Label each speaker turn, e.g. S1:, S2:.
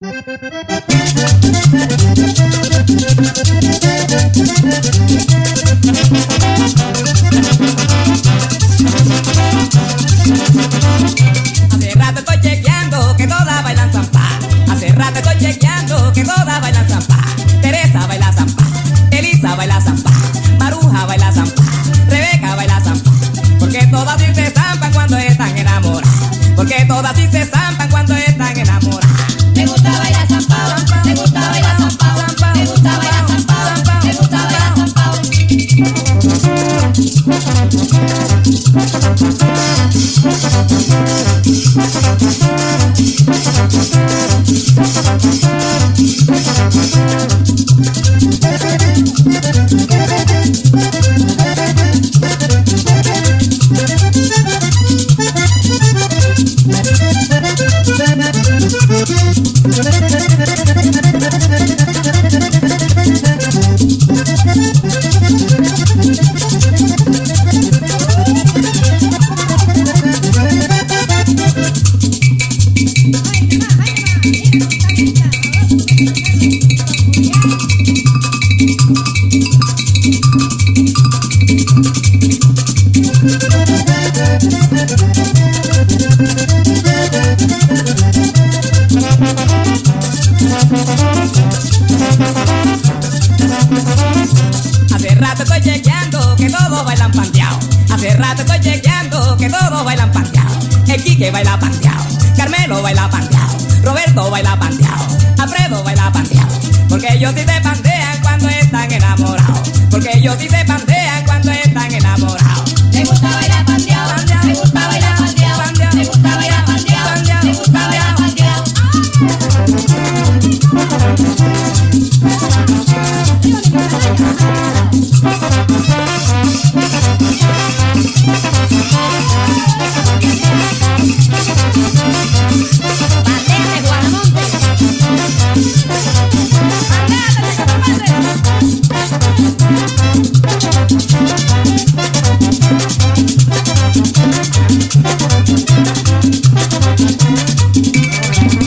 S1: Hace rato estoy chequeando que todas bailan zampa. Hace rato estoy chequeando que todas bailan zampa. Teresa baila zampa, Elisa baila zampa, Maruja baila zampa, Rebeca baila zampa. Porque todas sí se zampan cuando están enamoradas. Porque todas sí se zampan cuando están enamoradas.
S2: Me gusta bailar zampao, me gusta bailar zampao, me gusta bailar zampao, me gusta bailar zampao.
S1: Hace rato estoy chequeando que todos bailan panteado. Hace rato estoy chequeando que todos bailan panteado. El Quique baila panteado, Carmelo baila panteado, Roberto baila panteado, Alfredo baila panteado. Porque ellos sí se pantean cuando están enamorados. Porque ellos sí se pantean cuando están enamorados.
S2: Me gusta bailar pandeado, me gusta bailar pandeado, me gusta bailar pandeado, me gusta bailar pandeado. Bandera de Guadamonte. Bandera de Guadamonte.